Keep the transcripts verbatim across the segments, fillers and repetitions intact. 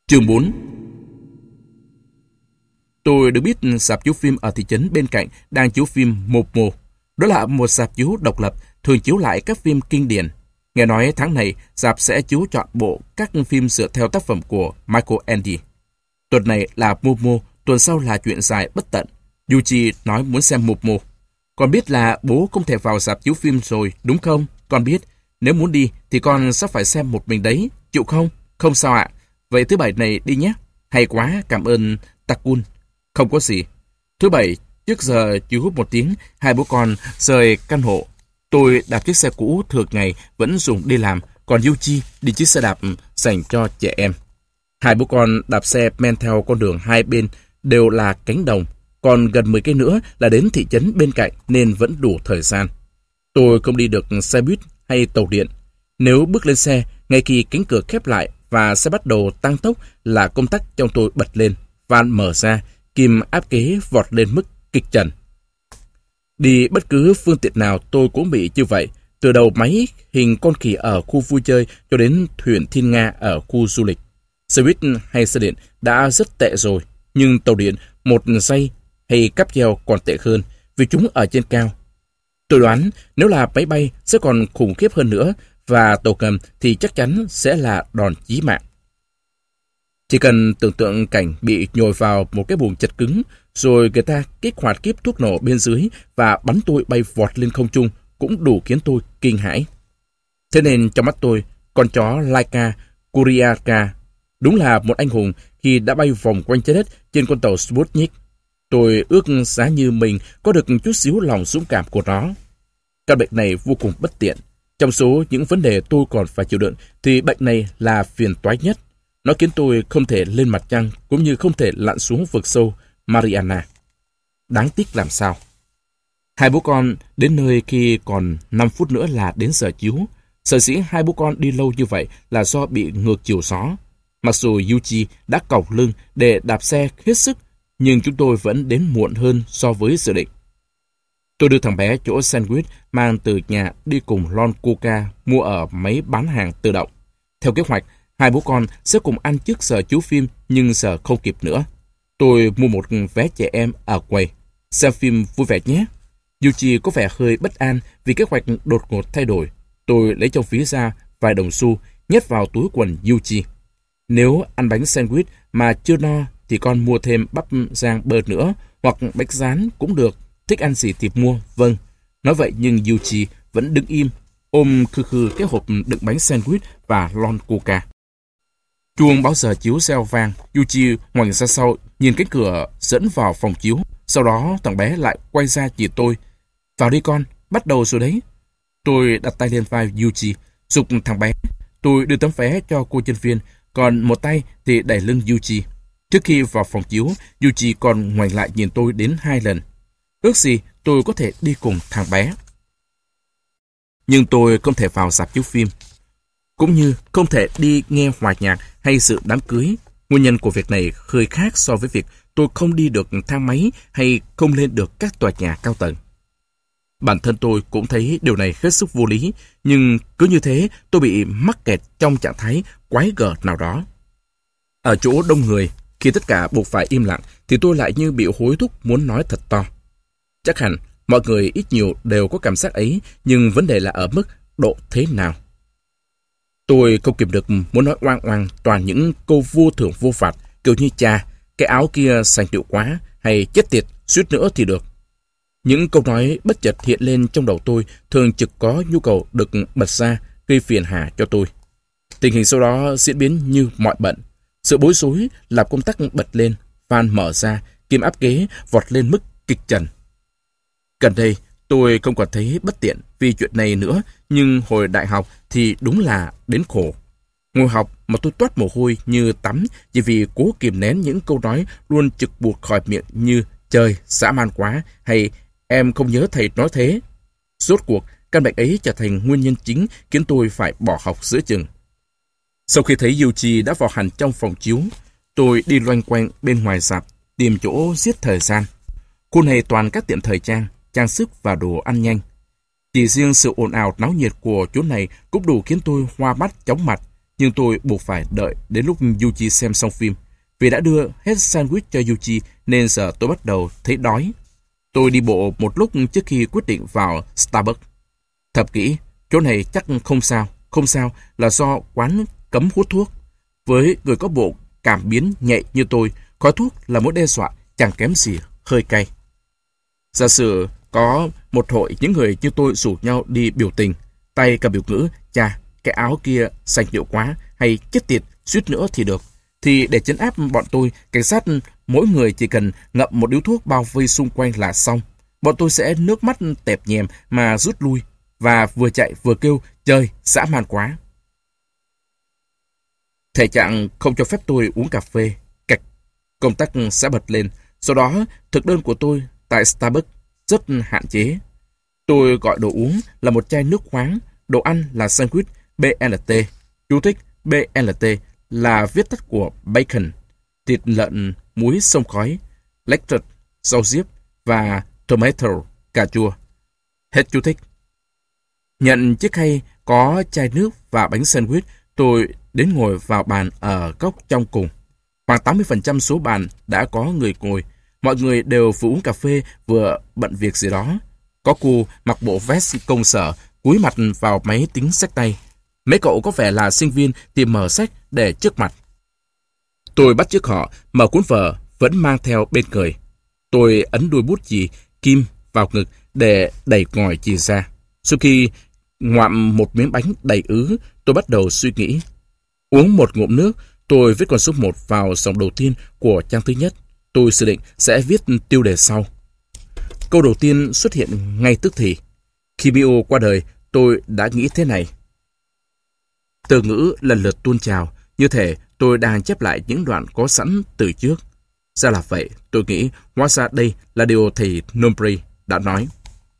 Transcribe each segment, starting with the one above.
Chương bốn. Tôi được biết rạp chiếu phim ở thị trấn bên cạnh đang chiếu phim Momo. Đó là một rạp chiếu độc lập, thường chiếu lại các phim kinh điển. Nghe nói tháng này, rạp sẽ chiếu trọn bộ các phim dựa theo tác phẩm của Michael Ende. Tuần này là Momo, tuần sau là Chuyện dài bất tận. Yuji nói muốn xem Momo. Con biết là bố không thể vào rạp chiếu phim rồi, đúng không? Con biết, nếu muốn đi thì con sẽ phải xem một mình đấy, chịu không? Không sao ạ. Vậy thứ bảy này đi nhé. Hay quá, cảm ơn Takun. Không có gì. Thứ bảy, trước giờ chiếu một tiếng, hai bố con rời căn hộ. Tôi đạp chiếc xe cũ thường ngày vẫn dùng đi làm, còn Yuji đi chiếc xe đạp dành cho trẻ em. Hai bố con đạp xe men theo con đường hai bên đều là cánh đồng, còn gần mười cây nữa là đến thị trấn bên cạnh nên vẫn đủ thời gian. Tôi không đi được xe buýt hay tàu điện. Nếu bước lên xe, ngay khi cánh cửa khép lại và xe bắt đầu tăng tốc là công tắc trong tôi bật lên, van mở ra, kim áp kế vọt lên mức kịch trần. Đi bất cứ phương tiện nào tôi cũng bị như vậy, từ đầu máy hình con khỉ ở khu vui chơi cho đến thuyền thiên nga ở khu du lịch. Xe buýt hay xe điện đã rất tệ rồi, nhưng tàu điện, một giây hay cáp treo còn tệ hơn vì chúng ở trên cao. Tôi đoán nếu là máy bay sẽ còn khủng khiếp hơn nữa, và tàu ngầm thì chắc chắn sẽ là đòn chí mạng. Chỉ cần tưởng tượng cảnh bị nhồi vào một cái buồng chật cứng, rồi người ta kích hoạt kíp thuốc nổ bên dưới và bắn tôi bay vọt lên không trung cũng đủ khiến tôi kinh hãi. Thế nên trong mắt tôi, con chó Laika Kuriaka đúng là một anh hùng khi đã bay vòng quanh trái đất trên con tàu Sputnik. Tôi ước giá như mình có được chút xíu lòng dũng cảm của nó. Căn bệnh này vô cùng bất tiện. Trong số những vấn đề tôi còn phải chịu đựng thì bệnh này là phiền toái nhất. Nó khiến tôi không thể lên mặt trăng cũng như không thể lặn xuống vực sâu Mariana. Đáng tiếc làm sao. Hai bố con đến nơi khi còn năm phút nữa là đến giờ chiếu. Sở dĩ hai bố con đi lâu như vậy là do bị ngược chiều gió. Mặc dù Yuji đã còng lưng để đạp xe hết sức, nhưng chúng tôi vẫn đến muộn hơn so với dự định. Tôi đưa thằng bé chỗ sandwich mang từ nhà đi cùng lon coca mua ở máy bán hàng tự động. Theo kế hoạch, hai bố con sẽ cùng ăn trước giờ chiếu phim, nhưng giờ không kịp nữa. Tôi mua một vé trẻ em ở quầy. Xem phim vui vẻ nhé. Yuji có vẻ hơi bất an vì kế hoạch đột ngột thay đổi. Tôi lấy trong ví ra vài đồng xu, nhét vào túi quần Yuji. Nếu ăn bánh sandwich mà chưa no thì con mua thêm bắp rang bơ nữa, hoặc bánh rán cũng được. Thích ăn gì thì mua, vâng. Nói vậy nhưng Yuji vẫn đứng im, ôm khư khư cái hộp đựng bánh sandwich và lon coca. Chuông báo giờ chiếu reo vang, Yuji ngoảnh ra sau, nhìn cánh cửa dẫn vào phòng chiếu. Sau đó thằng bé lại quay ra chỉ tôi. Vào đi con, bắt đầu rồi đấy. Tôi đặt tay lên vai Yuji, giục thằng bé. Tôi đưa tấm vé cho cô nhân viên, còn một tay thì đẩy lưng Yuji. Trước khi vào phòng chiếu, Yuji còn ngoảnh lại nhìn tôi đến hai lần. Ước gì tôi có thể đi cùng thằng bé. Nhưng tôi không thể vào rạp chiếu phim, cũng như không thể đi nghe hòa nhạc hay dự đám cưới. Nguyên nhân của việc này hơi khác so với việc tôi không đi được thang máy hay không lên được các tòa nhà cao tầng. Bản thân tôi cũng thấy điều này hết sức vô lý, nhưng cứ như thế tôi bị mắc kẹt trong trạng thái quái gở nào đó. Ở chỗ đông người, khi tất cả buộc phải im lặng, thì tôi lại như bị hối thúc muốn nói thật to. Chắc hẳn mọi người ít nhiều đều có cảm giác ấy, nhưng vấn đề là ở mức độ thế nào. Tôi không kìm được muốn nói oang oang toàn những câu vô thưởng vô phạt, kiểu như chà, cái áo kia sành điệu quá, hay chết tiệt, suýt nữa thì được. Những câu nói bất chợt hiện lên trong đầu tôi thường trực có nhu cầu được bật ra, gây phiền hà cho tôi. Tình hình sau đó diễn biến như mọi bận. Sự bối rối làm công tắc bật lên, van mở ra, kim áp kế vọt lên mức kịch trần. Gần đây, tôi không còn thấy bất tiện vì chuyện này nữa, nhưng hồi đại học thì đúng là đến khổ. Ngồi học mà tôi toát mồ hôi như tắm chỉ vì cố kìm nén những câu nói luôn trực buộc khỏi miệng như trời, dã man quá, hay em không nhớ thầy nói thế. Rốt cuộc, căn bệnh ấy trở thành nguyên nhân chính khiến tôi phải bỏ học giữa chừng. Sau khi thấy Yuji đã vào hẳn trong phòng chiếu, tôi đi loanh quanh bên ngoài rạp tìm chỗ giết thời gian. Khu này toàn các tiệm thời trang, trang sức và đồ ăn nhanh. Chỉ riêng sự ồn ào náo nhiệt của chỗ này cũng đủ khiến tôi hoa mắt chóng mặt. nhưng tôi buộc phải đợi đến lúc Yuji xem xong phim. Vì đã đưa hết sandwich cho Yuji nên giờ tôi bắt đầu thấy đói. Tôi đi bộ một lúc trước khi quyết định vào Starbucks. Thầm kỹ, chỗ này chắc không sao. Không sao là do quán cấm hút thuốc. Với người có bộ cảm biến nhạy như tôi, khói thuốc là mối đe dọa chẳng kém gì hơi cay. Giả sử có một hội những người như tôi rủ nhau đi biểu tình, tay cầm biểu ngữ, chà, cái áo kia xanh điệu quá, hay chết tiệt, suýt nữa thì được. Thì để trấn áp bọn tôi, cảnh sát mỗi người chỉ cần ngậm một điếu thuốc bao vây xung quanh là xong. Bọn tôi sẽ nước mắt tẹp nhèm mà rút lui, và vừa chạy vừa kêu, trời, dã man quá. Thể trạng không cho phép tôi uống cà phê. Cạch, công tắc sẽ bật lên. Sau đó, thực đơn của tôi tại Starbucks rất hạn chế. Tôi gọi đồ uống là một chai nước khoáng, đồ ăn là sandwich bê lờ tê. Chú thích bê lờ tê là viết tắt của bacon, thịt lợn muối xông khói, lettuce, rau diếp và tomato, cà chua. Hết chú thích. Nhận chiếc khay có chai nước và bánh sandwich, tôi đến ngồi vào bàn ở góc trong cùng. Khoảng tám mươi phần trăm số bàn đã có người ngồi. Mọi người đều vừa uống cà phê vừa bận việc gì đó. Có cô mặc bộ vest công sở, cúi mặt vào máy tính xách tay. Mấy cậu có vẻ là sinh viên thì mở sách để trước mặt. Tôi bắt chước họ, mở cuốn vở vẫn mang theo bên người. Tôi ấn đuôi bút chì kim vào ngực để đẩy ngòi chì ra. Sau khi ngoạm một miếng bánh đầy ứ, tôi bắt đầu suy nghĩ. Uống một ngụm nước, tôi viết con số một vào dòng đầu tiên của trang thứ nhất. Tôi dự định sẽ viết tiêu đề sau. Câu đầu tiên xuất hiện ngay tức thì. Khi Mio qua đời, tôi đã nghĩ thế này. Từ ngữ lần lượt tuôn trào, như thể tôi đang chép lại những đoạn có sẵn từ trước. Ra là vậy, tôi nghĩ, hóa ra đây là điều thầy Nombri đã nói.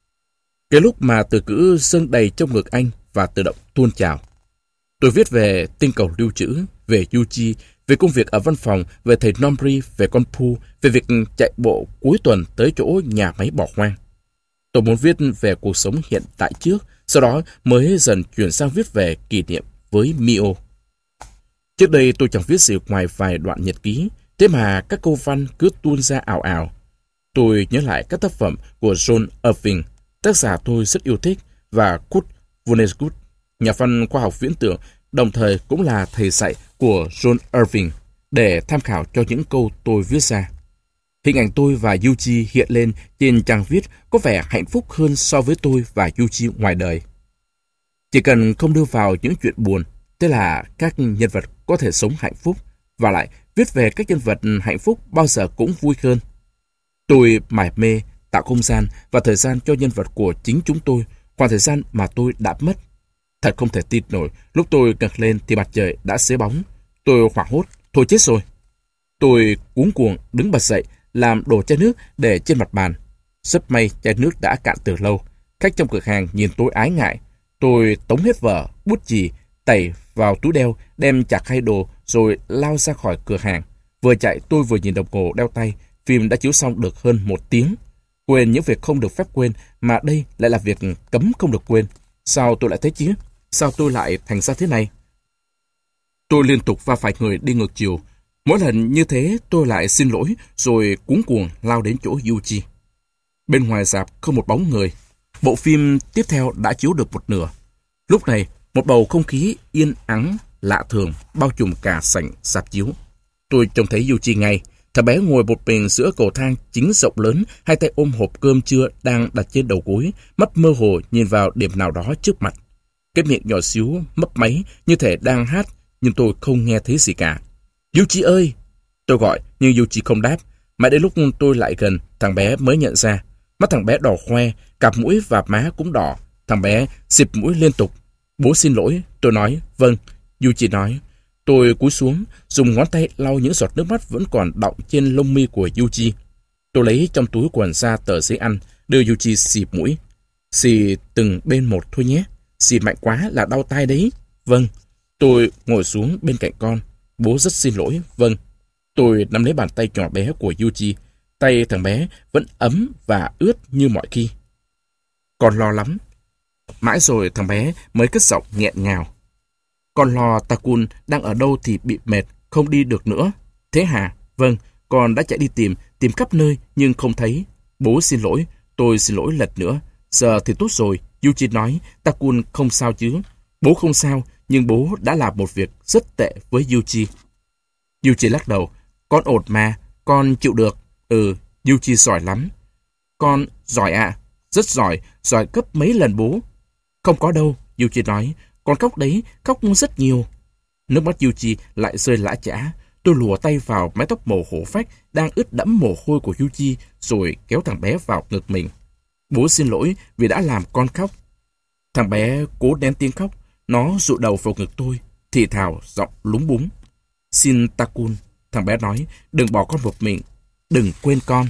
Cái lúc mà từ ngữ dâng đầy trong ngực anh và tự động tuôn trào. Tôi viết về tinh cầu lưu trữ, về Yuji, về công việc ở văn phòng, về thầy Nombri, về con Pu, về việc chạy bộ cuối tuần tới chỗ nhà máy bỏ hoang. Tôi muốn viết về cuộc sống hiện tại trước, sau đó mới dần chuyển sang viết về kỷ niệm với Mio. Trước đây tôi chẳng viết gì ngoài vài đoạn nhật ký, thế mà các câu văn cứ tuôn ra ào ào. Tôi nhớ lại các tác phẩm của John Irving, tác giả tôi rất yêu thích, và Kurt Vonnegut, nhà văn khoa học viễn tưởng, đồng thời cũng là thầy dạy của John Irving, để tham khảo cho những câu tôi viết ra. Hình ảnh tôi và Yuji hiện lên trên trang viết có vẻ hạnh phúc hơn so với tôi và Yuji ngoài đời. Chỉ cần không đưa vào những chuyện buồn, tức là các nhân vật có thể sống hạnh phúc, và lại viết về các nhân vật hạnh phúc bao giờ cũng vui hơn. Tôi mải mê tạo không gian và thời gian cho nhân vật của chính chúng tôi, khoảng thời gian mà tôi đã mất. Thật không thể tin nổi, lúc tôi ngẩng lên thì mặt trời đã xế bóng. Tôi hoảng hốt, thôi chết rồi. Tôi cuống cuồng đứng bật dậy, làm đổ chai nước để trên mặt bàn. Rất may chai nước đã cạn từ lâu. Khách trong cửa hàng nhìn tôi ái ngại. Tôi tống hết vở, bút chì, tẩy vào túi đeo, đem chặt hai đồ rồi lao ra khỏi cửa hàng. Vừa chạy tôi vừa nhìn đồng hồ đeo tay. Phim đã chiếu xong được hơn một tiếng. Quên những việc không được phép quên, mà đây lại là việc cấm không được quên. Sao tôi lại thế chứ? Sao tôi lại thành ra thế này? Tôi liên tục va phải người đi ngược chiều. Mỗi lần như thế tôi lại xin lỗi rồi cuống cuồng lao đến chỗ Yuji. Bên ngoài rạp không một bóng người. Bộ phim tiếp theo đã chiếu được một nửa. Lúc này một bầu không khí yên ắng lạ thường bao trùm cả sảnh rạp chiếu. Tôi trông thấy Yuji ngay. Thằng bé ngồi một mình giữa cầu thang chính rộng lớn, hai tay ôm hộp cơm trưa đang đặt trên đầu gối, mắt mơ hồ nhìn vào điểm nào đó trước mặt. Cái miệng nhỏ xíu mấp máy như thể đang hát, nhưng tôi không nghe thấy gì cả. Yuji ơi! Tôi gọi, nhưng Yuji không đáp. Mãi đến lúc tôi lại gần, thằng bé mới nhận ra. Mắt thằng bé đỏ hoe, cặp mũi và má cũng đỏ. Thằng bé xịt mũi liên tục. Bố xin lỗi, tôi nói. Vâng, Yuji nói. Tôi cúi xuống, dùng ngón tay lau những giọt nước mắt vẫn còn đọng trên lông mi của Yuji. Tôi lấy trong túi quần ra tờ giấy ăn, đưa Yuji xì mũi. Xì từng bên một thôi nhé. Xì mạnh quá là đau tai đấy. Vâng. Tôi ngồi xuống bên cạnh con. Bố rất xin lỗi. Vâng. Tôi nắm lấy bàn tay nhỏ bé của Yuji. Tay thằng bé vẫn ấm và ướt như mọi khi. Con lo lắm. Mãi rồi thằng bé mới cất giọng nghẹn ngào. Con lo Takun đang ở đâu thì bị mệt, không đi được nữa. Thế hả? Vâng, con đã chạy đi tìm, tìm khắp nơi nhưng không thấy. Bố xin lỗi, tôi xin lỗi lần nữa. Giờ thì tốt rồi, Yuji nói. Takun không sao chứ? Bố không sao, nhưng bố đã làm một việc rất tệ với Yuji. Yuji lắc đầu. Con ổn mà, con chịu được. Ừ, Yuji giỏi lắm. Con giỏi ạ, à? Rất giỏi, giỏi gấp mấy lần bố. Không có đâu, Yuji nói. Con khóc đấy, khóc rất nhiều. Nước mắt Yuji lại rơi lã chã. Tôi lùa tay vào mái tóc màu hổ phách đang ướt đẫm mồ hôi của Yuji rồi kéo thằng bé vào ngực mình. Bố xin lỗi vì đã làm con khóc. Thằng bé cố nén tiếng khóc. Nó dụ đầu vào ngực tôi, thì thào giọng lúng búng. Xin Takun, thằng bé nói, đừng bỏ con một mình, đừng quên con.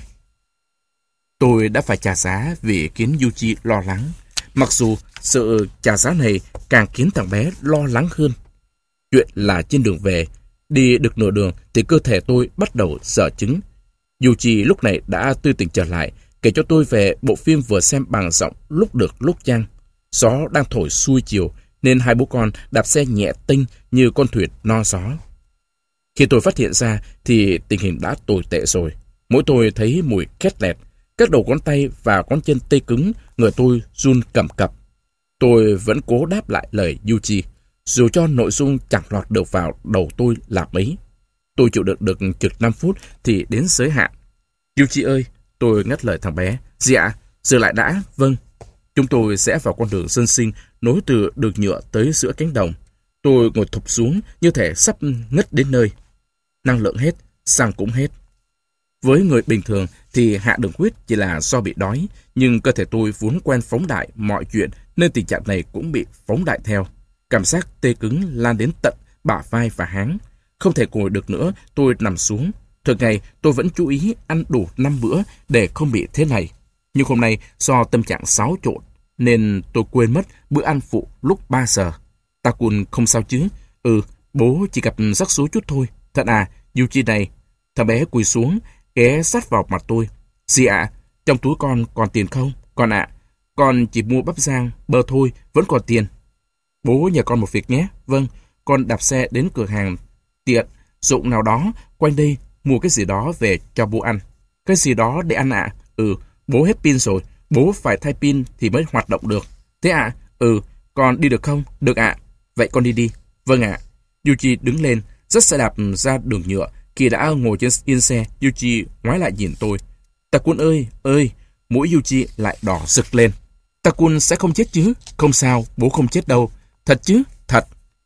Tôi đã phải trả giá vì khiến Yuji lo lắng. Mặc dù sự trả giá này càng khiến thằng bé lo lắng hơn. Chuyện là trên đường về, đi được nửa đường thì cơ thể tôi bắt đầu dở chứng. Yuji lúc này đã tươi tỉnh trở lại, kể cho tôi về bộ phim vừa xem bằng giọng lúc được lúc chăng. Gió đang thổi xuôi chiều, nên hai bố con đạp xe nhẹ tênh như con thuyền no gió. Khi tôi phát hiện ra thì tình hình đã tồi tệ rồi. Mỗi tôi thấy mùi khét lẹt, các đầu ngón tay và ngón chân tê cứng, người tôi run cầm cập. Tôi vẫn cố đáp lại lời Yuji, dù cho nội dung chẳng lọt được vào đầu tôi là mấy. Tôi chịu đựng được chừng năm phút thì đến giới hạn. Yuji ơi, tôi ngắt lời thằng bé. Gì ạ? Dừng lại đã. Vâng. Chúng tôi sẽ vào con đường dân sinh nối từ đường nhựa tới giữa cánh đồng. Tôi ngồi thụp xuống như thể sắp ngất đến nơi. Năng lượng hết, xăng cũng hết. Với người bình thường thì hạ đường huyết chỉ là do bị đói, nhưng cơ thể tôi vốn quen phóng đại mọi chuyện nên tình trạng này cũng bị phóng đại theo. Cảm giác tê cứng lan đến tận bả vai và háng. Không thể ngồi được nữa, tôi nằm xuống. Thường ngày tôi vẫn chú ý ăn đủ năm bữa để không bị thế này. Nhưng hôm nay do tâm trạng xáo trộn nên tôi quên mất bữa ăn phụ lúc ba giờ. Takun không sao chứ? Ừ, bố chỉ gặp rắc rối chút thôi. Thật à, Yuji này. Thằng bé cúi xuống, ghé sát vào mặt tôi. Gì ạ? À? Trong túi con còn tiền không? Con ạ, à, con chỉ mua bắp rang, bơ thôi, vẫn còn tiền. Bố nhờ con một việc nhé. Vâng, con đạp xe đến cửa hàng tiện dụng nào đó quanh đây mua cái gì đó về cho bố ăn. Cái gì đó để ăn ạ? À? Ừ, bố hết pin rồi, bố phải thay pin thì mới hoạt động được. Thế ạ? À? Ừ, con đi được không? Được ạ. À. Vậy con đi đi. Vâng ạ. À. Yuji đứng lên, dắt xe đạp ra đường nhựa. Khi đã ngồi trên yên xe, Yuji ngoái lại nhìn tôi. Takun ơi, ơi, mũi Yuji lại đỏ rực lên. Takun sẽ không chết chứ? Không sao, bố không chết đâu. Thật chứ? Thật.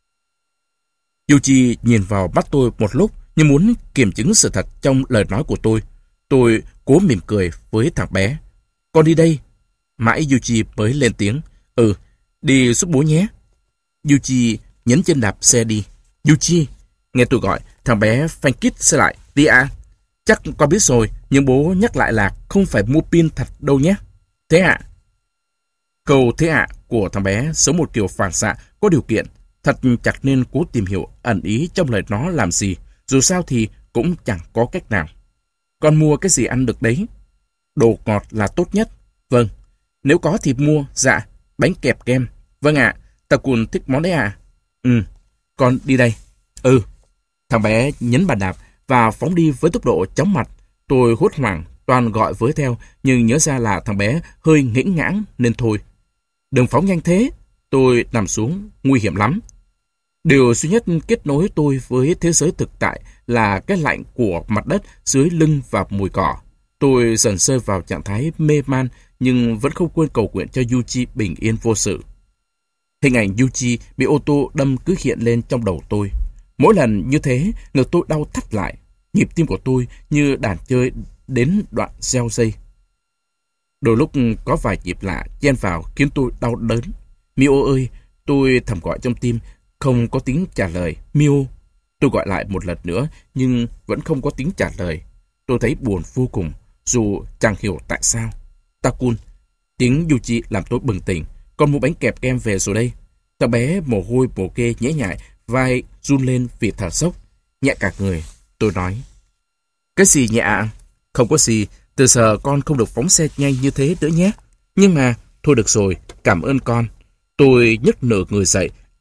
Yuji nhìn vào mắt tôi một lúc như muốn kiểm chứng sự thật trong lời nói của tôi. Tôi cố mỉm cười với thằng bé. Con đi đây. Mãi Yuji mới lên tiếng. Ừ, đi giúp bố nhé. Yuji nhấn chân đạp xe đi. Yuji, nghe tôi gọi, thằng bé phanh kít xe lại. Đi à? Chắc con biết rồi, nhưng bố nhắc lại là không phải mua pin thật đâu nhé. Thế ạ? À? Câu thế ạ à của thằng bé sống một kiểu phản xạ có điều kiện. Thật chẳng nên cố tìm hiểu ẩn ý trong lời nó làm gì. Dù sao thì cũng chẳng có cách nào. Con mua cái gì ăn được đấy? Đồ ngọt là tốt nhất. Vâng. Nếu có thì mua. Dạ. Bánh kẹp kem. Vâng ạ. À, Takun thích món đấy à? Ừ. Con đi đây. Ừ. Thằng bé nhấn bàn đạp và phóng đi với tốc độ chóng mặt. Tôi hốt hoảng, toàn gọi với theo, nhưng nhớ ra là thằng bé hơi nghĩnh ngãng nên thôi. Đừng phóng nhanh thế. Tôi nằm xuống, nguy hiểm lắm. Điều duy nhất kết nối tôi với thế giới thực tại là cái lạnh của mặt đất dưới lưng và mùi cỏ. Tôi dần rơi vào trạng thái mê man nhưng vẫn không quên cầu nguyện cho Yuji bình yên vô sự. Hình ảnh Yuji bị ô tô đâm cứ hiện lên trong đầu tôi. Mỗi lần như thế, ngực tôi đau thắt lại. Nhịp tim của tôi như đàn chơi đến đoạn gieo dây. Đôi lúc có vài nhịp lạ chen vào khiến tôi đau đớn. Mio ơi, tôi thầm gọi trong tim, không có tiếng trả lời. Mio. Tôi gọi lại một lần nữa, nhưng vẫn không có tiếng trả lời. Tôi thấy buồn vô cùng, dù chẳng hiểu tại sao. Takun. Tiếng Yuji làm tôi bừng tỉnh. Con mua bánh kẹp kem về rồi đây. Thằng bé mồ hôi mồ kê nhễ nhại, vai run lên vì thở sốc. Nhẹ cả người. Tôi nói. Cái gì nhẹ ạ? Không có gì. Từ giờ con không được phóng xe nhanh như thế nữa nhé. Nhưng mà, thôi được rồi, cảm ơn con. Tôi nhấc nửa người dậy,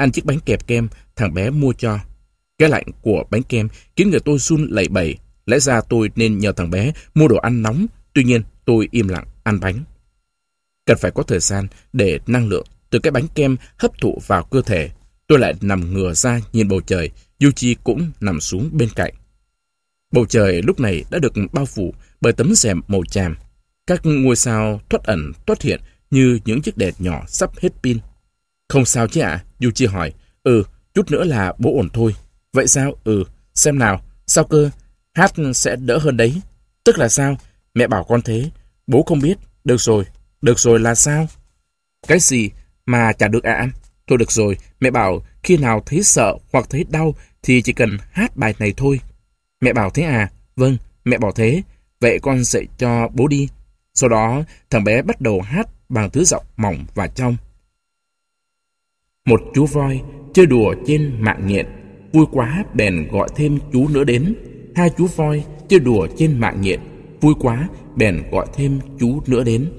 ăn chiếc bánh kẹp kem thằng bé mua cho. Cái lạnh của bánh kem khiến người tôi run lẩy bẩy. Lẽ ra tôi nên nhờ thằng bé mua đồ ăn nóng, tuy nhiên tôi im lặng ăn bánh. Cần phải có thời gian để năng lượng từ cái bánh kem hấp thụ vào cơ thể. Tôi lại nằm ngửa ra nhìn bầu trời, Yuji cũng nằm xuống bên cạnh. Bầu trời lúc này đã được bao phủ bởi tấm rèm màu chàm. Các ngôi sao thoát ẩn thoát hiện như những chiếc đèn nhỏ sắp hết pin. Không sao chứ ạ? À? Yuji hỏi. Ừ, chút nữa là bố ổn thôi. Vậy sao? Ừ, xem nào. Sao cơ? Hát sẽ đỡ hơn đấy. Tức là sao? Mẹ bảo con thế. Bố không biết. Được rồi. Được rồi là sao? Cái gì mà chả được ạ? À? Thôi được rồi. Mẹ bảo khi nào thấy sợ hoặc thấy đau thì chỉ cần hát bài này thôi. Mẹ bảo thế à? Vâng, mẹ bảo thế. Vậy con dạy cho bố đi. Sau đó thằng bé bắt đầu hát bằng thứ giọng mỏng và trong. Một chú voi chơi đùa trên mạng nhện, vui quá bèn gọi thêm chú nữa đến. Hai chú voi chơi đùa trên mạng nhện, vui quá bèn gọi thêm chú nữa đến.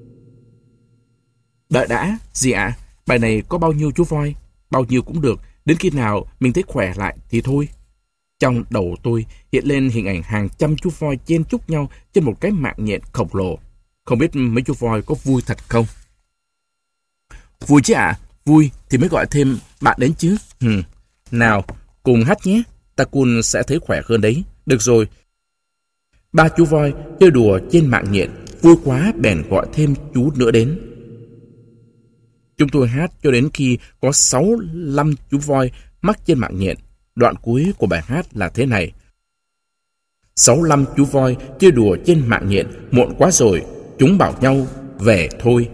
Đợi đã, gì ạ? À? Bài này có bao nhiêu chú voi? Bao nhiêu cũng được, đến khi nào mình thấy khỏe lại thì thôi. Trong đầu tôi hiện lên hình ảnh hàng trăm chú voi chen chúc nhau trên một cái mạng nhện khổng lồ. Không biết mấy chú voi có vui thật không? Vui chứ ạ, à? Vui thì mới gọi thêm bạn đến chứ. Hừm. Nào, cùng hát nhé, Takun sẽ thấy khỏe hơn đấy. Được rồi. Ba chú voi chơi đùa trên mạng nhện, vui quá bèn gọi thêm chú nữa đến. Chúng tôi hát cho đến khi có sáu mươi lăm chú voi mắc trên mạng nhện. Đoạn cuối của bài hát là thế này. sáu mươi lăm chú voi chơi đùa trên mạng nhện, muộn quá rồi, chúng bảo nhau về thôi.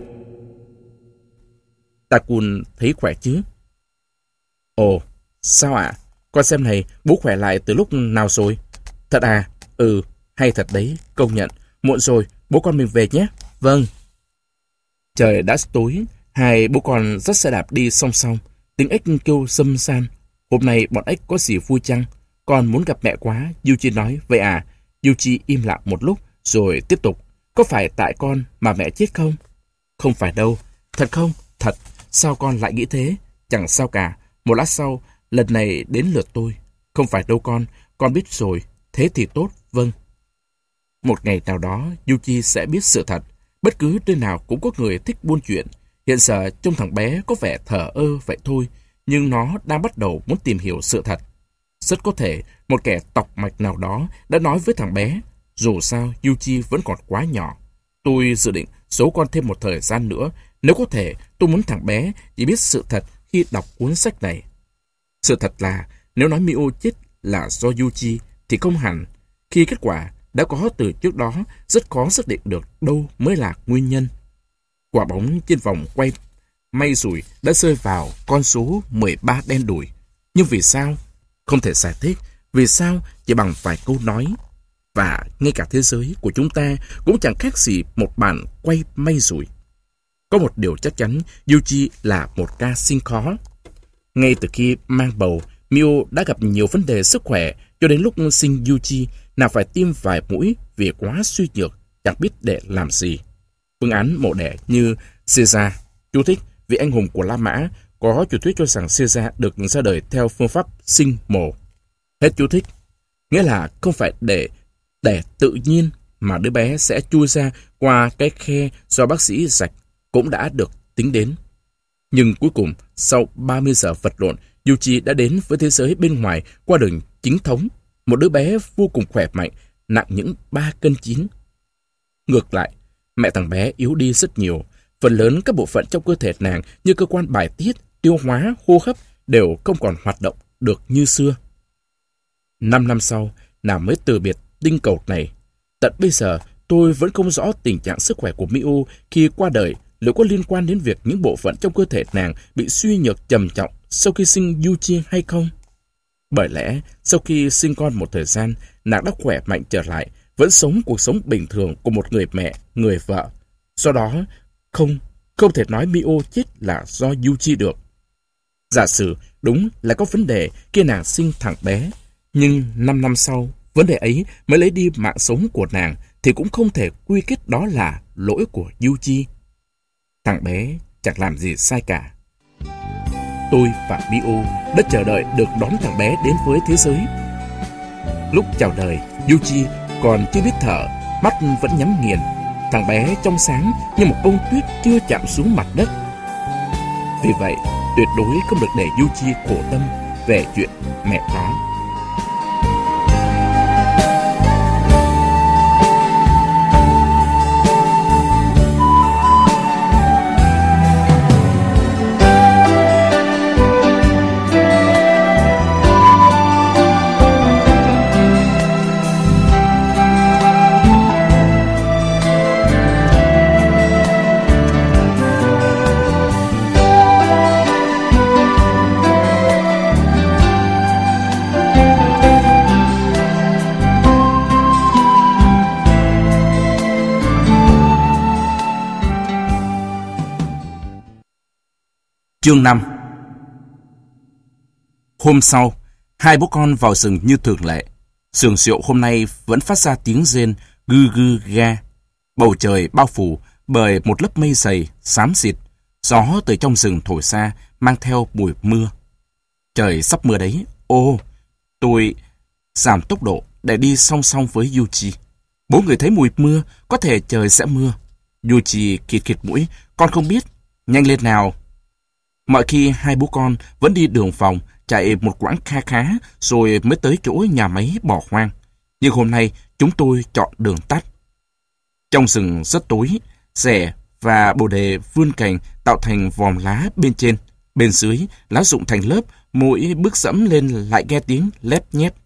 Takun thấy khỏe chứ? Ồ, sao ạ? À? Con xem này, bố khỏe lại từ lúc nào rồi? Thật à? Ừ, hay thật đấy, công nhận. Muộn rồi, bố con mình về nhé. Vâng. Trời đã tối, hai bố con dắt xe đạp đi song song. Tiếng ếch kêu xâm san. Hôm nay bọn ếch có gì vui chăng? Con muốn gặp mẹ quá, Yuji nói. Vậy à? Yuji im lặng một lúc, rồi tiếp tục. Có phải tại con mà mẹ chết không? Không phải đâu. Thật không? Thật. Sao con lại nghĩ thế? Chẳng sao cả. Một lát sau, lần này đến lượt tôi. Không phải đâu con, con biết rồi. Thế thì tốt, vâng. Một ngày nào đó, Yuji sẽ biết sự thật. Bất cứ nơi nào cũng có người thích buôn chuyện. Hiện giờ trông thằng bé có vẻ thờ ơ vậy thôi, nhưng nó đang bắt đầu muốn tìm hiểu sự thật. Rất có thể một kẻ tọc mạch nào đó đã nói với thằng bé. Dù sao, Yuji vẫn còn quá nhỏ. Tôi dự định giấu con thêm một thời gian nữa. Nếu có thể, tôi muốn thằng bé chỉ biết sự thật khi đọc cuốn sách này. Sự thật là, nếu nói Mio chết là do Yuji, thì không hẳn. Khi kết quả đã có từ trước đó, rất khó xác định được đâu mới là nguyên nhân. Quả bóng trên vòng quay may rủi đã rơi vào con số mười ba đen đủi. Nhưng vì sao? Không thể giải thích. Vì sao chỉ bằng vài câu nói. Và ngay cả thế giới của chúng ta cũng chẳng khác gì một bàn quay may rủi. Có một điều chắc chắn, Yuji là một ca sinh khó. Ngay từ khi mang bầu, Mio đã gặp nhiều vấn đề sức khỏe, cho đến lúc sinh Yuji, nào phải tiêm vài mũi vì quá suy nhược, chẳng biết để làm gì. Phương án mổ đẻ như Caesar. Chú thích, vị anh hùng của La Mã có truyền thuyết cho rằng Caesar được ra đời theo phương pháp sinh mổ. Hết chú thích. Nghĩa là không phải để đẻ tự nhiên mà đứa bé sẽ chui ra qua cái khe do bác sĩ rạch cũng đã được tính đến. Nhưng cuối cùng, sau ba mươi giờ vật lộn, Yuji đã đến với thế giới bên ngoài qua đường chính thống. Một đứa bé vô cùng khỏe mạnh, nặng những ba cân chín. Ngược lại, mẹ thằng bé yếu đi rất nhiều. Phần lớn các bộ phận trong cơ thể nàng như cơ quan bài tiết, tiêu hóa, hô hấp đều không còn hoạt động được như xưa. Năm năm sau, nàng mới từ biệt tinh cầu này. Tận bây giờ, tôi vẫn không rõ tình trạng sức khỏe của Mio khi qua đời liệu có liên quan đến việc những bộ phận trong cơ thể nàng bị suy nhược trầm trọng sau khi sinh Yuji hay không. Bởi lẽ, sau khi sinh con một thời gian, nàng đã khỏe mạnh trở lại, vẫn sống cuộc sống bình thường của một người mẹ, người vợ. Do đó, không, không thể nói Mio chết là do Yuji được. Giả sử đúng là có vấn đề khi nàng sinh thằng bé, nhưng năm năm sau, vấn đề ấy mới lấy đi mạng sống của nàng, thì cũng không thể quy kết đó là lỗi của Yuji. Thằng bé chẳng làm gì sai cả. tôi và Mio đã chờ đợi được đón thằng bé đến với thế giới. Lúc chào đời, Yuji còn chưa biết thở, mắt vẫn nhắm nghiền. Thằng bé trong sáng như một bông tuyết chưa chạm xuống mặt đất. Vì vậy, tuyệt đối không được để Yuji khổ tâm về chuyện mẹ nó. Chương năm. Hôm sau, hai bố con vào rừng như thường lệ. Xưởng rượu hôm nay vẫn phát ra tiếng rên gư gư ga. Bầu trời bao phủ bởi một lớp mây dày, xám xịt. Gió từ trong rừng thổi xa, mang theo mùi mưa. Trời sắp mưa đấy. Ô, tôi giảm tốc độ để đi song song với Yuji. Bố người thấy mùi mưa, có thể trời sẽ mưa. Yuji khịt khịt mũi, con không biết. Nhanh lên nào. Mọi khi hai bố con vẫn đi đường vòng, chạy một quãng kha khá rồi mới tới chỗ nhà máy bỏ hoang. Nhưng hôm nay chúng tôi chọn đường tắt. Trong rừng rất tối, rẻ và bồ đề vươn cành tạo thành vòm lá bên trên. Bên dưới, lá rụng thành lớp, mỗi bước dẫm lên lại nghe tiếng lép nhép.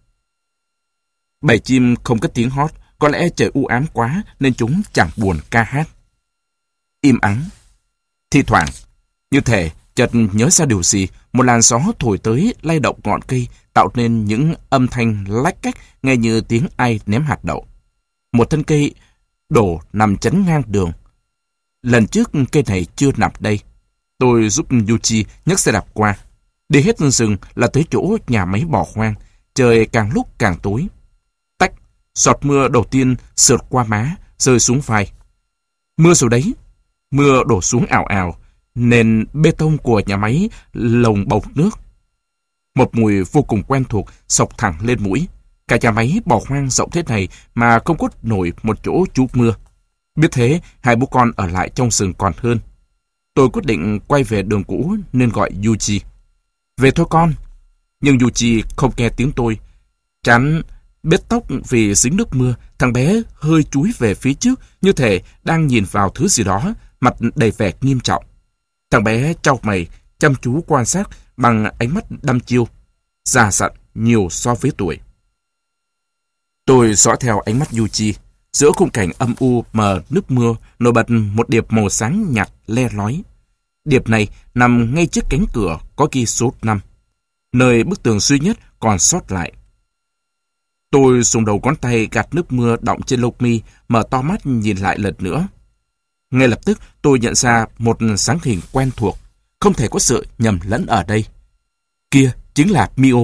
Bầy chim không có tiếng hót, có lẽ trời u ám quá nên chúng chẳng buồn ca hát. Im ắng. Thi thoảng, như thể chợt nhớ ra điều gì, một làn gió thổi tới lay động ngọn cây, tạo nên những âm thanh lách cách nghe như tiếng ai ném hạt đậu. Một thân cây đổ nằm chắn ngang đường. Lần trước cây này chưa nằm đây. Tôi giúp Yuji nhấc xe đạp qua. Đi hết rừng là tới chỗ nhà máy bỏ hoang. Trời càng lúc càng tối. Tách, giọt mưa đầu tiên sượt qua má, rơi xuống vai. Mưa rồi đấy. Mưa đổ xuống ào ào. Nền bê tông của nhà máy lồng bầu nước. Một mùi vô cùng quen thuộc xộc thẳng lên mũi. Cả nhà máy bỏ hoang rộng thế này mà không có nổi một chỗ trú mưa. Biết thế, hai bố con ở lại trong rừng còn hơn. Tôi quyết định quay về đường cũ nên gọi Yuji. Về thôi con. Nhưng Yuji không nghe tiếng tôi. Trán bết tóc vì dính nước mưa, thằng bé hơi chúi về phía trước như thể đang nhìn vào thứ gì đó, mặt đầy vẻ nghiêm trọng. Thằng bé chau mày, chăm chú quan sát bằng ánh mắt đăm chiêu, già dặn nhiều so với tuổi. Tôi dõi theo ánh mắt Yuji. Giữa khung cảnh âm u mờ nước mưa nổi bật một điệp màu sáng nhạt le lói. Điệp này nằm ngay trước cánh cửa có ghi số năm, nơi bức tường duy nhất còn sót lại. Tôi dùng đầu ngón tay gạt nước mưa đọng trên lông mi, mở to mắt nhìn lại lần nữa. Ngay lập tức tôi nhận ra một dáng hình quen thuộc, không thể có sự nhầm lẫn ở đây. Kia chính là Mio.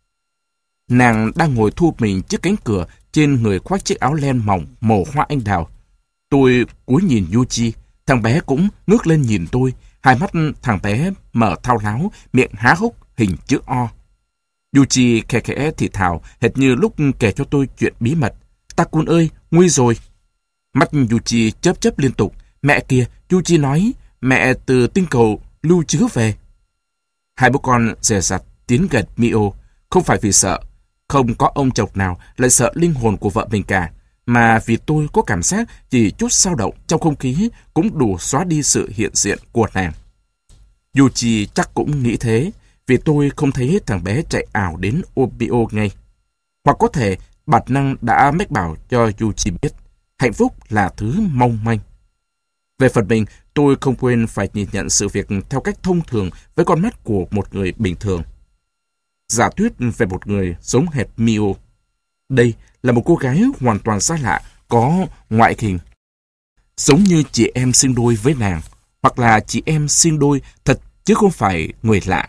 Nàng đang ngồi thu mình trước cánh cửa, trên người khoác chiếc áo len mỏng màu hoa anh đào. Tôi cúi nhìn Yuji, thằng bé cũng ngước lên nhìn tôi, hai mắt thằng bé mở thao láo, miệng há hốc hình chữ O. Yuji khẽ khẽ thì thào, hệt như lúc kể cho tôi chuyện bí mật. Takun ơi, nguy rồi. Mắt Yuji chớp chớp liên tục. Mẹ kìa, Yuji nói, mẹ từ tinh cầu lưu trữ về. Hai bố con dè dặt tiến gần Mio, không phải vì sợ. Không có ông chồng nào lại sợ linh hồn của vợ mình cả, mà vì tôi có cảm giác chỉ chút dao động trong không khí cũng đủ xóa đi sự hiện diện của nàng. Yuji chắc cũng nghĩ thế, vì tôi không thấy thằng bé chạy ảo đến ôm Mio ngay. Hoặc có thể bản năng đã mách bảo cho Yuji biết, hạnh phúc là thứ mong manh. Về phần mình, tôi không quên phải nhìn nhận sự việc theo cách thông thường với con mắt của một người bình thường. Giả thuyết về một người giống hệt Mio. Đây là một cô gái hoàn toàn xa lạ, có ngoại hình giống như chị em sinh đôi với nàng, hoặc là chị em sinh đôi thật chứ không phải người lạ.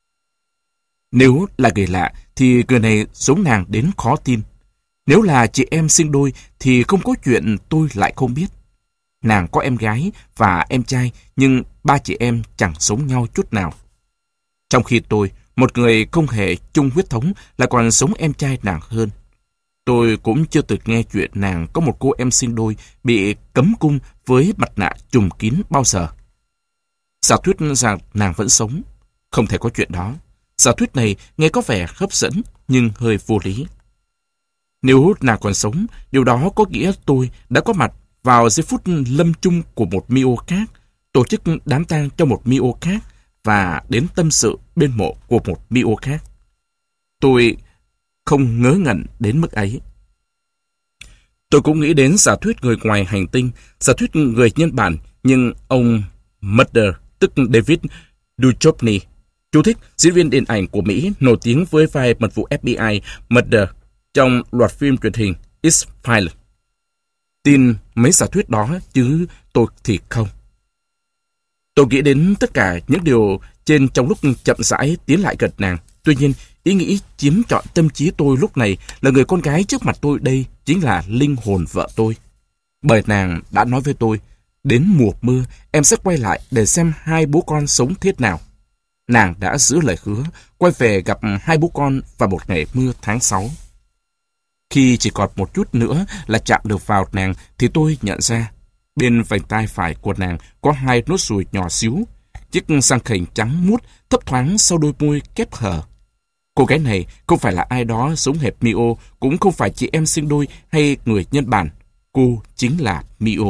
Nếu là người lạ thì người này giống nàng đến khó tin. Nếu là chị em sinh đôi thì không có chuyện tôi lại không biết. Nàng có em gái và em trai, nhưng ba chị em chẳng giống nhau chút nào. Trong khi tôi, một người không hề chung huyết thống, lại còn sống em trai nàng hơn. Tôi cũng chưa từng nghe chuyện nàng có một cô em sinh đôi bị cấm cung với mặt nạ trùm kín bao giờ. Giả thuyết rằng nàng vẫn sống. Không thể có chuyện đó. Giả thuyết này nghe có vẻ hấp dẫn nhưng hơi vô lý. Nếu nàng còn sống, điều đó có nghĩa tôi đã có mặt vào giây phút lâm chung của một Mio khác, tổ chức đám tang cho một Mio khác và đến tâm sự bên mộ của một Mio khác. Tôi không ngớ ngẩn đến mức ấy. Tôi cũng nghĩ đến giả thuyết người ngoài hành tinh, giả thuyết người nhân bản, nhưng ông Mulder, tức David Duchovny, chú thích, diễn viên điện ảnh của Mỹ nổi tiếng với vai mật vụ ép bê i Mulder trong loạt phim truyền hình X-Files, tin mấy giả thuyết đó chứ tôi thì không. Tôi nghĩ đến tất cả những điều trên trong lúc chậm rãi tiến lại gần nàng. Tuy nhiên, ý nghĩ chiếm trọn tâm trí tôi lúc này là người con gái trước mặt tôi đây chính là linh hồn vợ tôi. Bởi nàng đã nói với tôi, đến mùa mưa em sẽ quay lại để xem hai bố con sống thế nào. Nàng đã giữ lời hứa, quay về gặp hai bố con vào một ngày mưa tháng sáu. Khi chỉ còn một chút nữa là chạm được vào nàng thì tôi nhận ra bên vành tai phải của nàng có hai nốt ruồi nhỏ xíu, chiếc răng khểnh trắng muốt thấp thoáng sau đôi môi kép hở. Cô gái này không phải là ai đó giống hệt Mio, cũng không phải chị em sinh đôi hay người nhân bản. Cô chính là Mio.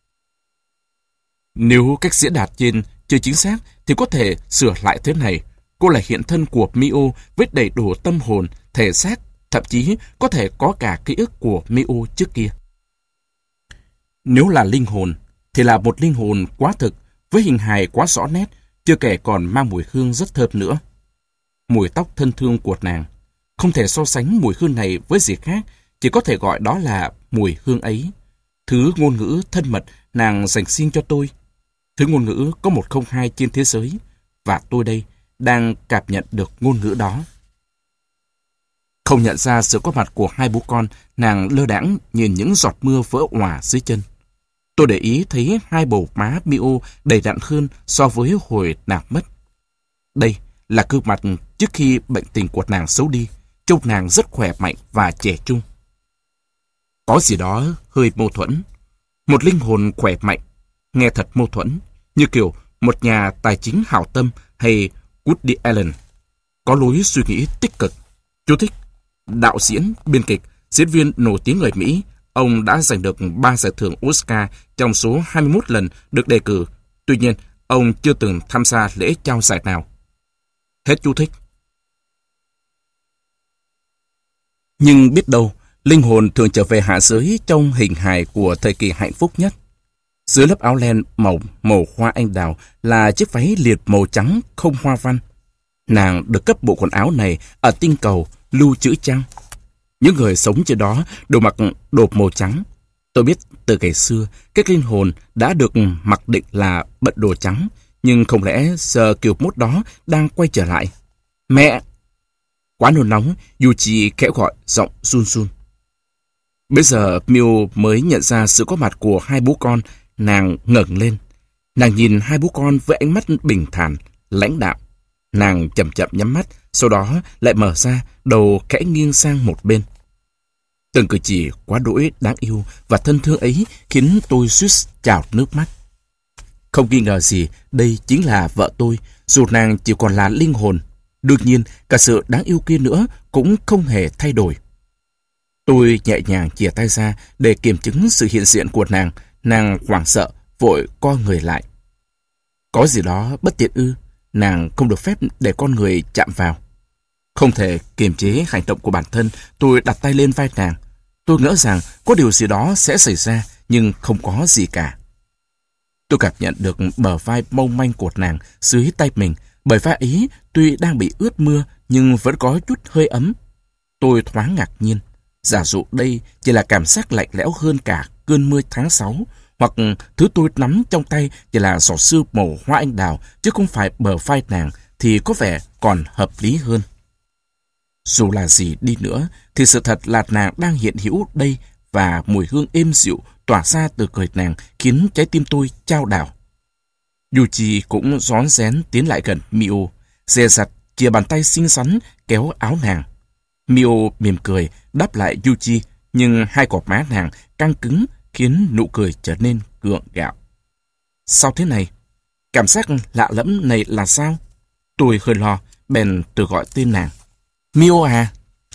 Nếu cách diễn đạt trên chưa chính xác thì có thể sửa lại thế này. Cô là hiện thân của Mio với đầy đủ tâm hồn, thể xác, thậm chí có thể có cả ký ức của Mio trước kia. Nếu là linh hồn, thì là một linh hồn quá thực, với hình hài quá rõ nét, chưa kể còn mang mùi hương rất thơm nữa. Mùi tóc thân thương của nàng, không thể so sánh mùi hương này với gì khác, chỉ có thể gọi đó là mùi hương ấy. Thứ ngôn ngữ thân mật nàng dành riêng cho tôi. Thứ ngôn ngữ có một không hai trên thế giới, và tôi đây đang cảm nhận được ngôn ngữ đó. Không nhận ra sự có mặt của hai bố con, nàng lơ đãng nhìn những giọt mưa vỡ òa dưới chân. Tôi để ý thấy hai bầu má Mio đầy đặn hơn so với hồi nàng mất. Đây là gương mặt trước khi bệnh tình của nàng xấu đi, trông nàng rất khỏe mạnh và trẻ trung. Có gì đó hơi mâu thuẫn. Một linh hồn khỏe mạnh, nghe thật mâu thuẫn, như kiểu một nhà tài chính hảo tâm hay Woody Allen. Có lối suy nghĩ tích cực. Chú thích, đạo diễn, biên kịch, diễn viên nổi tiếng người Mỹ, ông đã giành được ba giải thưởng Oscar trong số hai mươi mốt lần được đề cử. Tuy nhiên, ông chưa từng tham gia lễ trao giải nào. Hết chú thích. Nhưng biết đâu, linh hồn thường trở về hạ giới trong hình hài của thời kỳ hạnh phúc nhất. Dưới lớp áo len màu màu hoa anh đào là chiếc váy liệt màu trắng không hoa văn. Nàng được cấp bộ quần áo này ở tinh cầu lưu trữ trăng. Những người sống trên đó đều mặc đồ màu trắng. Tôi biết từ ngày xưa, các linh hồn đã được mặc định là bận đồ trắng, nhưng không lẽ giờ kiểu mốt đó đang quay trở lại? Mẹ! Quá nôn nóng, Yuchi khẽ gọi giọng run run. Bây giờ Mio mới nhận ra sự có mặt của hai bố con. Nàng ngẩng lên. Nàng nhìn hai bố con với ánh mắt bình thản, lãnh đạm. Nàng chậm chậm nhắm mắt, sau đó lại mở ra, đầu khẽ nghiêng sang một bên. Từng cử chỉ quá đỗi đáng yêu và thân thương ấy khiến tôi suýt trào nước mắt. Không nghi ngờ gì, đây chính là vợ tôi, dù nàng chỉ còn là linh hồn. Đương nhiên, cả sự đáng yêu kia nữa cũng không hề thay đổi. Tôi nhẹ nhàng chìa tay ra để kiểm chứng sự hiện diện của nàng. Nàng hoảng sợ, vội co người lại. Có gì đó bất tiện ư? Nàng không được phép để con người chạm vào. Không thể kiềm chế hành động của bản thân, tôi đặt tay lên vai nàng. Tôi ngỡ rằng có điều gì đó sẽ xảy ra, nhưng không có gì cả. Tôi cảm nhận được bờ vai mong manh của nàng dưới tay mình, bởi vai ấy tuy đang bị ướt mưa nhưng vẫn có chút hơi ấm. Tôi thoáng ngạc nhiên. Giả dụ đây chỉ là cảm giác lạnh lẽo hơn cả cơn mưa tháng sáu, hoặc thứ tôi nắm trong tay chỉ là giọt sương màu hoa anh đào, chứ không phải bờ vai nàng, thì có vẻ còn hợp lý hơn. Dù là gì đi nữa, thì sự thật là nàng đang hiện hữu đây, và mùi hương êm dịu tỏa ra từ người nàng khiến trái tim tôi chao đảo. Yuchi cũng rón rén tiến lại gần Mio, dè dặt chìa bàn tay xinh xắn kéo áo nàng. Mio mỉm cười đáp lại Yuji, nhưng hai gò má nàng căng cứng khiến nụ cười trở nên gượng gạo. Sao thế này? Cảm giác lạ lẫm này là sao? Tôi hơi lo, bèn tự gọi tên nàng. Mio à?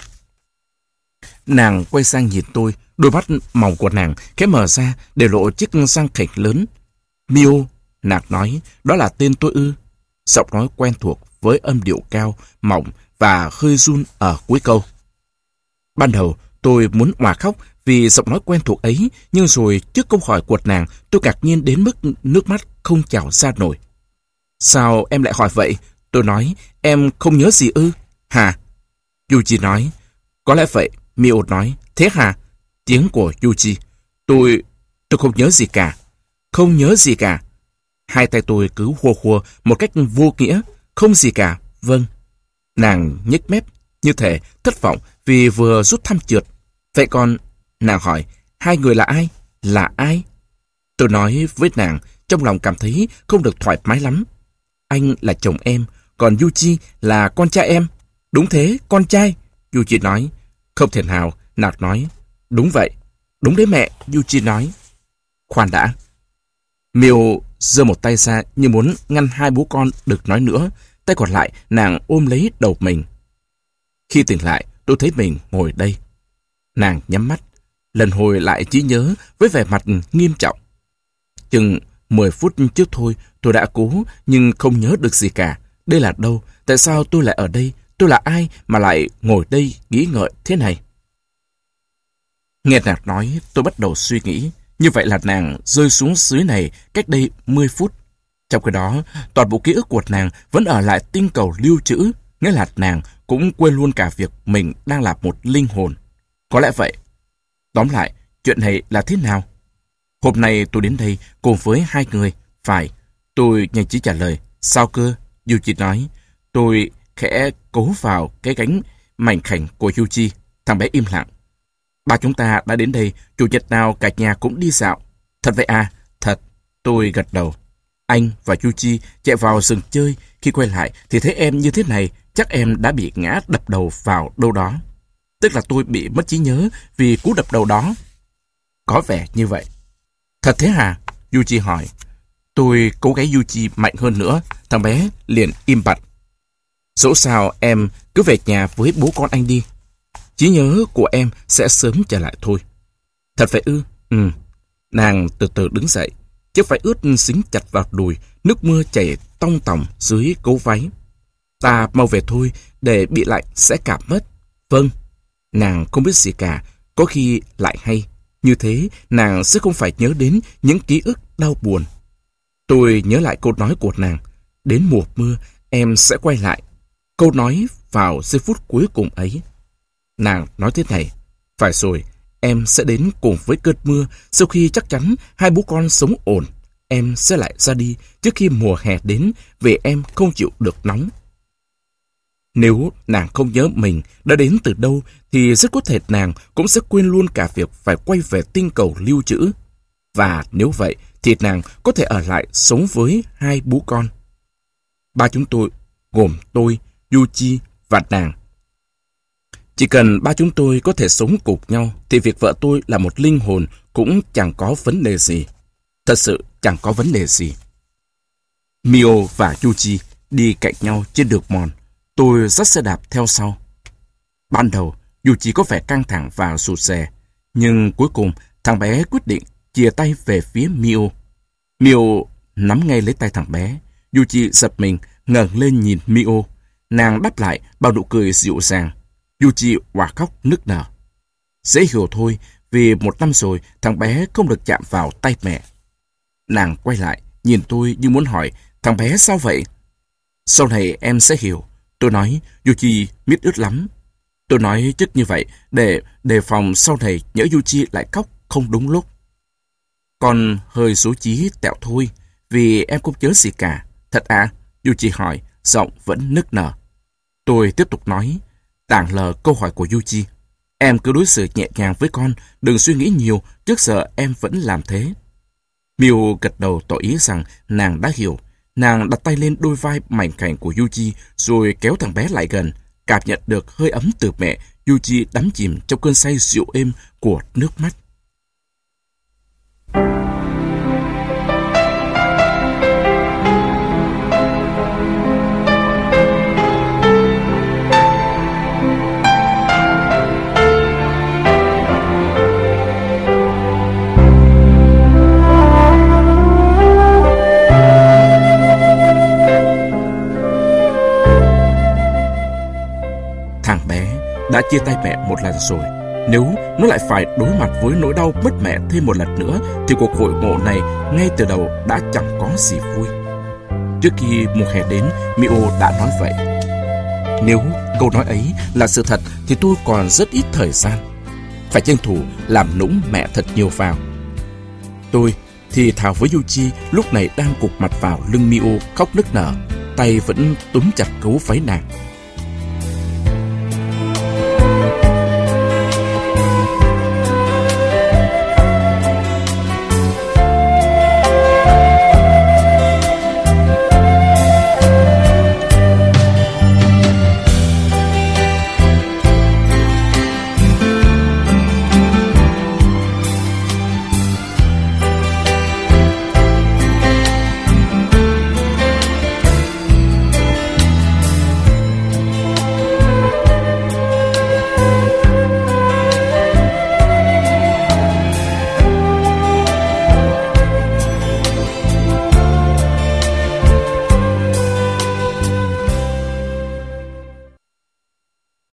Nàng quay sang nhìn tôi, đôi mắt màu của nàng khẽ mở ra để lộ chiếc răng khểnh lớn. Mio, nàng nói, đó là tên tôi ư? Giọng nói quen thuộc với âm điệu cao, mỏng và hơi run ở cuối câu. Ban đầu tôi muốn òa khóc vì giọng nói quen thuộc ấy, nhưng rồi trước câu hỏi của nàng, tôi ngạc nhiên đến mức nước mắt không trào ra nổi. Sao em lại hỏi vậy? Tôi nói, em không nhớ gì ư? Hả? Yuji nói, có lẽ vậy. Mio nói, thế hả? Tiếng của Yuji, tôi, tôi không nhớ gì cả. Không nhớ gì cả. Hai tay tôi cứ hùa hùa một cách vô nghĩa, không gì cả, vâng. Nàng nhếch mép, như thể thất vọng vì vừa rút thăm trượt. Vậy còn, nàng hỏi, hai người là ai? Là ai? Tôi nói với nàng, trong lòng cảm thấy không được thoải mái lắm. Anh là chồng em, còn Yuji là con trai em. Đúng thế, con trai. Yuji nói. Không thể nào, nàng nói. Đúng vậy. Đúng đấy mẹ, Yuji nói. Khoan đã. Mio giơ một tay ra như muốn ngăn hai bố con được nói nữa. Tay còn lại nàng ôm lấy đầu mình. Khi tỉnh lại, tôi thấy mình ngồi đây. Nàng nhắm mắt, lần hồi lại trí nhớ với vẻ mặt nghiêm trọng. Chừng mười phút trước thôi, tôi đã cố nhưng không nhớ được gì cả. Đây là đâu? Tại sao tôi lại ở đây? Tôi là ai mà lại ngồi đây nghĩ ngợi thế này? Nghe nàng nói, tôi bắt đầu suy nghĩ. Như vậy là nàng rơi xuống dưới này cách đây mười phút. Trong khi đó, toàn bộ ký ức của nàng vẫn ở lại tinh cầu lưu trữ. Nghĩa là nàng cũng quên luôn cả việc mình đang là một linh hồn. Có lẽ vậy. Tóm lại, chuyện này là thế nào? Hôm nay tôi đến đây cùng với hai người. Phải, tôi nhanh trí trả lời. Sao cơ? Yuji nói. Tôi khẽ cố vào cái gánh mảnh khảnh của Yuji. Thằng bé im lặng. Ba chúng ta đã đến đây, chủ nhật nào cả nhà cũng đi dạo. Thật vậy à? Thật. Tôi gật đầu. Anh và Yuji chạy vào rừng chơi. Khi quay lại thì thấy em như thế này, chắc em đã bị ngã đập đầu vào đâu đó. Tức là tôi bị mất trí nhớ vì cú đập đầu đó. Có vẻ như vậy. Thật thế hả? Yuji hỏi. Tôi cố gáy Yuji mạnh hơn nữa. Thằng bé liền im bặt. Dẫu sao em cứ về nhà với bố con anh đi. Trí nhớ của em sẽ sớm trở lại thôi. Thật vậy ư? Ừ. Nàng từ từ đứng dậy. Chiếc váy ướt xính chặt vào đùi. Nước mưa chảy tong tòng dưới gấu váy. Ta mau về thôi, để bị lạnh sẽ cảm mất. Vâng. Nàng không biết gì cả. Có khi lại hay. Như thế, nàng sẽ không phải nhớ đến những ký ức đau buồn. Tôi nhớ lại câu nói của nàng. Đến mùa mưa, em sẽ quay lại. Câu nói vào giây phút cuối cùng ấy. Nàng nói thế này. Phải rồi, em sẽ đến cùng với cơn mưa. Sau khi chắc chắn hai bố con sống ổn, em sẽ lại ra đi trước khi mùa hè đến, vì em không chịu được nóng. Nếu nàng không nhớ mình đã đến từ đâu, thì rất có thể nàng cũng sẽ quên luôn cả việc phải quay về tinh cầu lưu trữ. Và nếu vậy, thì nàng có thể ở lại sống với hai bố con. Ba chúng tôi, gồm tôi, Yuji và nàng. Chỉ cần ba chúng tôi có thể sống cùng nhau, thì việc vợ tôi là một linh hồn cũng chẳng có vấn đề gì. Thật sự chẳng có vấn đề gì. Mio và Yuji đi cạnh nhau trên đường mòn. Tôi dắt xe đạp theo sau. Ban đầu, Yuji có vẻ căng thẳng và rụt rè. Nhưng cuối cùng, thằng bé quyết định chìa tay về phía Mio. Mio nắm ngay lấy tay thằng bé. Yuji giật mình, ngẩng lên nhìn Mio. Nàng đáp lại bằng nụ cười dịu dàng. Yuji òa khóc nức nở. Dễ hiểu thôi, vì một năm rồi thằng bé không được chạm vào tay mẹ. Nàng quay lại, nhìn tôi như muốn hỏi, thằng bé sao vậy? Sau này em sẽ hiểu. Tôi nói, Yuji mít ướt lắm. Tôi nói trước như vậy để đề phòng sau này nhỡ Yuji lại khóc không đúng lúc. Con hơi xấu chí tẹo thôi, vì em không nhớ gì cả. Thật à? Yuji hỏi, giọng vẫn nức nở. Tôi tiếp tục nói, tảng lờ câu hỏi của Yuji. Em cứ đối xử nhẹ nhàng với con, đừng suy nghĩ nhiều, trước giờ em vẫn làm thế. Mio gật đầu tỏ ý rằng nàng đã hiểu. Nàng đặt tay lên đôi vai mảnh khảnh của Yuji rồi kéo thằng bé lại gần. Cảm nhận được hơi ấm từ mẹ, Yuji đắm chìm trong cơn say dịu êm của nước mắt. Thằng bé đã chia tay mẹ một lần rồi. Nếu nó lại phải đối mặt với nỗi đau mất mẹ thêm một lần nữa, thì cuộc hội ngộ này ngay từ đầu đã chẳng có gì vui. Trước khi mùa hè đến, Mio đã nói vậy. Nếu câu nói ấy là sự thật thì tôi còn rất ít thời gian. Phải tranh thủ làm nũng mẹ thật nhiều vào. Tôi thì thào với Yuji lúc này đang gục mặt vào lưng Mio khóc nức nở, tay vẫn túm chặt gấu váy nàng.